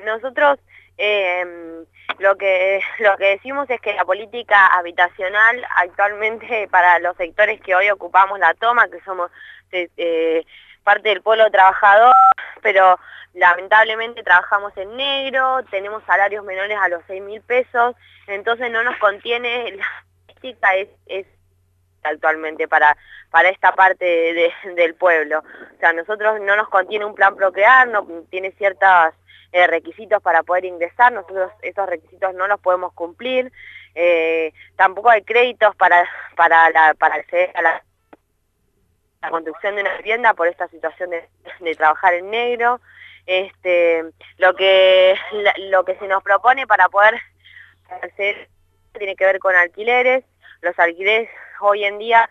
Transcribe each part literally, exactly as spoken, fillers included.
nosotros eh, lo que lo que decimos es que la política habitacional actualmente para los sectores que hoy ocupamos la toma, que somos eh, eh, parte del pueblo trabajador, pero lamentablemente trabajamos en negro, tenemos salarios menores a los seis mil pesos, entonces no nos contiene, la política es, es actualmente para, para esta parte de, de, del pueblo. O sea, nosotros no nos contiene un plan Procrear, no tiene ciertos eh, requisitos para poder ingresar, nosotros esos requisitos no los podemos cumplir, eh, tampoco hay créditos para, para, la, para acceder a la, la construcción de una vivienda por esta situación de, de trabajar en negro. Este, lo que lo que se nos propone para poder acceder tiene que ver con alquileres. Los alquileres hoy en día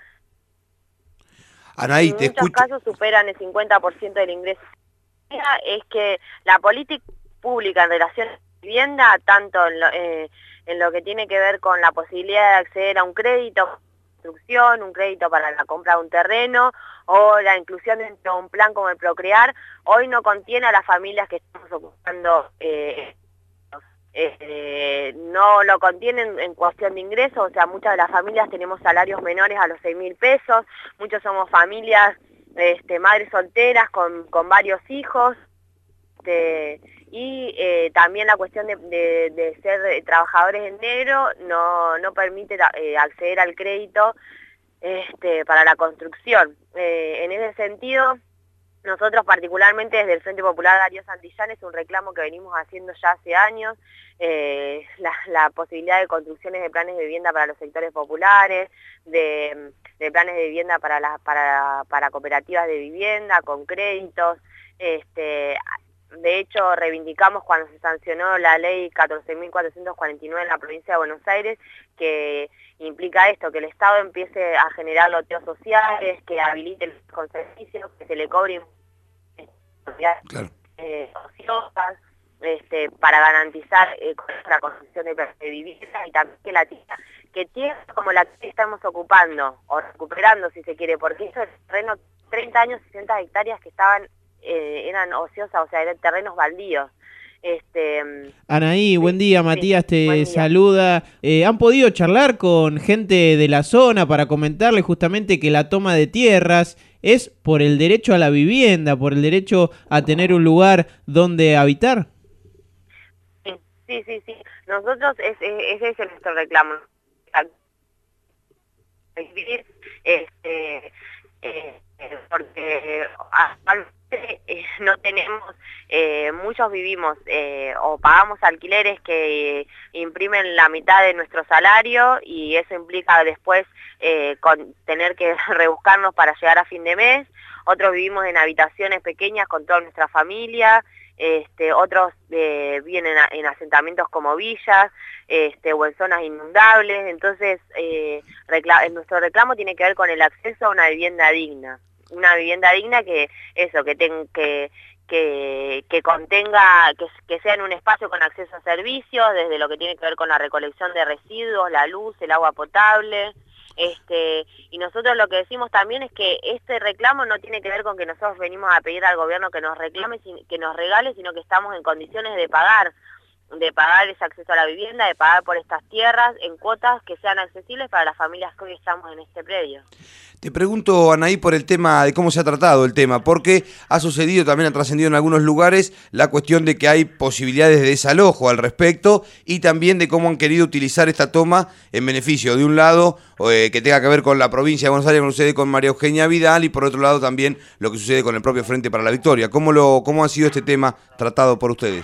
Anaí, en te muchos escucho. casos superan el cincuenta por ciento del ingreso. Es que la política pública en relación a la vivienda, tanto en lo, eh, en lo que tiene que ver con la posibilidad de acceder a un crédito, construcción, un crédito para la compra de un terreno o la inclusión dentro de un plan como el Procrear, hoy no contiene a las familias que estamos ocupando, eh, eh, no lo contienen en cuestión de ingresos, o sea, muchas de las familias tenemos salarios menores a los seis mil pesos, muchos somos familias, este, madres solteras con, con varios hijos, este, y eh, también la cuestión de, de, de ser trabajadores en negro no, no permite eh, acceder al crédito este, para la construcción. Eh, en ese sentido, nosotros particularmente desde el Frente Popular Darío Santillán es un reclamo que venimos haciendo ya hace años, eh, la, la posibilidad de construcciones de planes de vivienda para los sectores populares, de, de planes de vivienda para, la, para, para cooperativas de vivienda, con créditos. Este, de hecho, reivindicamos cuando se sancionó la ley catorce mil cuatrocientos cuarenta y nueve en la provincia de Buenos Aires, que implica esto, que el Estado empiece a generar loteos sociales, que habilite los servicios, que se le cobre Claro. eh, ociosas, este, para garantizar eh, la construcción de, de vivienda, y también que la tierra, que tierra como la que estamos ocupando, o recuperando si se quiere, porque eso es terreno, treinta años, sesenta hectáreas que estaban, eh, eran ociosas, o sea, eran terrenos baldíos. Este, Anaí, buen sí, día, sí, Matías te buen día. saluda. Eh, ¿Han podido charlar con gente de la zona para comentarle justamente que la toma de tierras es por el derecho a la vivienda, por el derecho a tener un lugar donde habitar? Sí, sí, sí, sí. Nosotros, es, es, ese es nuestro reclamo. Este, eh, porque actualmente eh, no tenemos, eh, muchos vivimos eh, o pagamos alquileres que eh, imprimen la mitad de nuestro salario, y eso implica después eh, con tener que rebuscarnos para llegar a fin de mes. Otros vivimos en habitaciones pequeñas con toda nuestra familia. Este, otros eh, vienen a, en asentamientos como villas, este, o en zonas inundables. Entonces eh, recla nuestro reclamo tiene que ver con el acceso a una vivienda digna, una vivienda digna que eso, que, ten, que, que, que contenga, que, que sea en un espacio con acceso a servicios, desde lo que tiene que ver con la recolección de residuos, la luz, el agua potable. Este, y nosotros lo que decimos también es que este reclamo no tiene que ver con que nosotros venimos a pedir al gobierno que nos reclame, que nos regale, sino que estamos en condiciones de pagar, de pagar ese acceso a la vivienda, de pagar por estas tierras en cuotas que sean accesibles para las familias que hoy estamos en este predio. Te pregunto, Anaí, por el tema de cómo se ha tratado el tema, porque ha sucedido, también ha trascendido en algunos lugares, la cuestión de que hay posibilidades de desalojo al respecto, y también de cómo han querido utilizar esta toma en beneficio de un lado eh, que tenga que ver con la provincia de Buenos Aires, como sucede con María Eugenia Vidal, y por otro lado también lo que sucede con el propio Frente para la Victoria. ¿Cómo, lo, cómo ha sido este tema tratado por ustedes?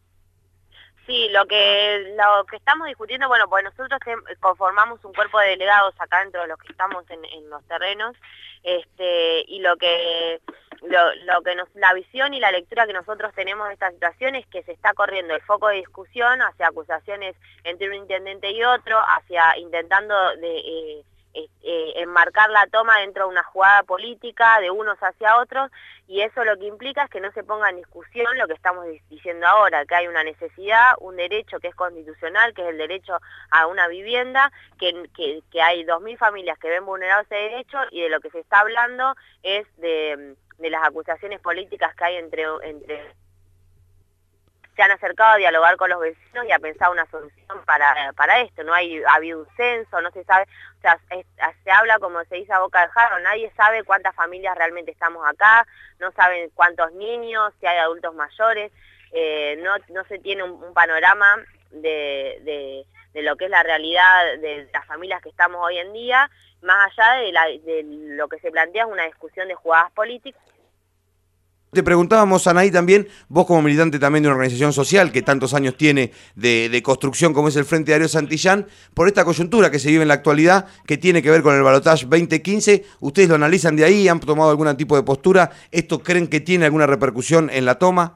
Sí, lo que lo que estamos discutiendo, bueno, pues nosotros conformamos un cuerpo de delegados acá dentro de los que estamos en, en los terrenos, este, y lo que lo, lo que nos, la visión y la lectura que nosotros tenemos de esta situación es que se está corriendo el foco de discusión hacia acusaciones entre un intendente y otro, hacia intentando de eh, Eh, enmarcar la toma dentro de una jugada política de unos hacia otros, y eso lo que implica es que no se ponga en discusión lo que estamos diciendo ahora, que hay una necesidad, un derecho que es constitucional, que es el derecho a una vivienda, que, que, que hay dos mil familias que ven vulnerado ese derecho, y de lo que se está hablando es de, de las acusaciones políticas que hay entre... entre se han acercado a dialogar con los vecinos y a pensar una solución para, para esto. No hay, ha habido un censo, no se sabe, o sea, es, se habla como se dice a boca de jarro, nadie sabe cuántas familias realmente estamos acá, no saben cuántos niños, si hay adultos mayores, eh, no, no se tiene un, un panorama de, de, de lo que es la realidad de las familias que estamos hoy en día, más allá de, la, de lo que se plantea es una discusión de jugadas políticas. Te preguntábamos, Anaí, también, vos como militante también de una organización social que tantos años tiene de, de construcción como es el Frente Aéreo Santillán, por esta coyuntura que se vive en la actualidad, que tiene que ver con el balotaje veinte quince, ¿ustedes lo analizan de ahí? ¿Han tomado algún tipo de postura? ¿Esto creen que tiene alguna repercusión en la toma?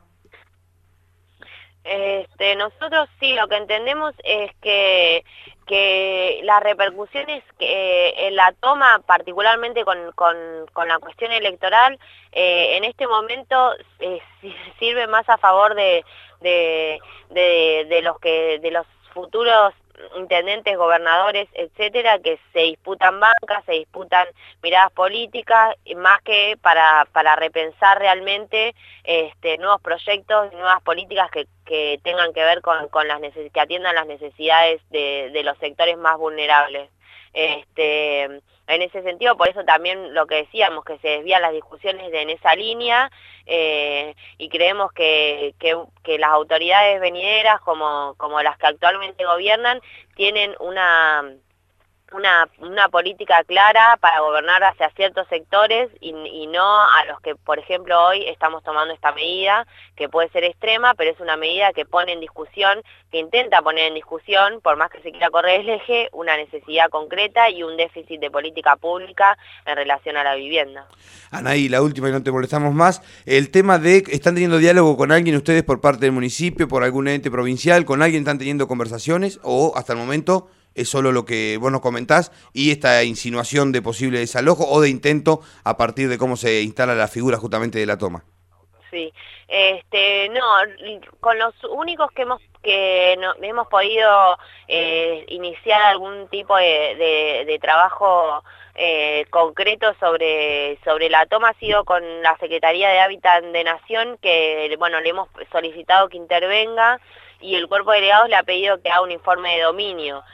Este, nosotros sí, lo que entendemos es que, que las repercusiones que, eh, en la toma, particularmente con, con, con la cuestión electoral, eh, en este momento eh, sirve más a favor de, de, de, de los que de los futuros intendentes, gobernadores, etcétera, que se disputan bancas, se disputan miradas políticas, más que para, para repensar realmente este, nuevos proyectos, nuevas políticas que, que tengan que ver con, con las neces- que atiendan las necesidades de, de los sectores más vulnerables. Este, en ese sentido, por eso también lo que decíamos, que se desvían las discusiones de, en esa línea, eh, y creemos que, que, que las autoridades venideras, como, como las que actualmente gobiernan, tienen una... Una, una política clara para gobernar hacia ciertos sectores y, y no a los que, por ejemplo, hoy estamos tomando esta medida, que puede ser extrema, pero es una medida que pone en discusión, que intenta poner en discusión, por más que se quiera correr el eje, una necesidad concreta y un déficit de política pública en relación a la vivienda. Anaí, la última y no te molestamos más, el tema de, ¿están teniendo diálogo con alguien ustedes por parte del municipio, por algún ente provincial, con alguien están teniendo conversaciones o hasta el momento es solo lo que vos nos comentás y esta insinuación de posible desalojo o de intento a partir de cómo se instala la figura justamente de la toma? Sí, este, no, con los únicos que hemos que no, hemos podido eh, iniciar algún tipo de, de, de trabajo eh, concreto sobre, sobre la toma ha sido con la Secretaría de Hábitat de Nación, que bueno, le hemos solicitado que intervenga y el cuerpo de delegados le ha pedido que haga un informe de dominio.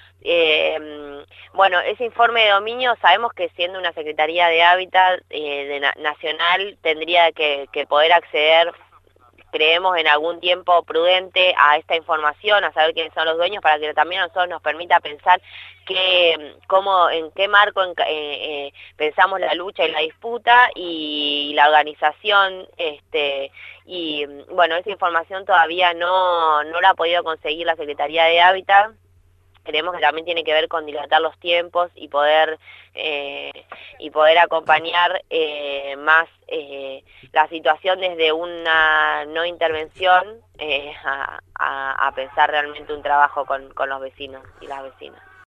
Eh, bueno, ese informe de dominio sabemos que siendo una Secretaría de Hábitat eh, de na nacional tendría que, que poder acceder, creemos, en algún tiempo prudente a esta información, a saber quiénes son los dueños, para que también a nosotros nos permita pensar que, cómo, en qué marco en, eh, eh, pensamos la lucha y la disputa y la organización, este, y bueno, esa información todavía no, no la ha podido conseguir la Secretaría de Hábitat. Creemos que también tiene que ver con dilatar los tiempos y poder eh, y poder acompañar eh, más eh, la situación desde una no intervención eh, a, a, a pensar realmente un trabajo con, con los vecinos y las vecinas.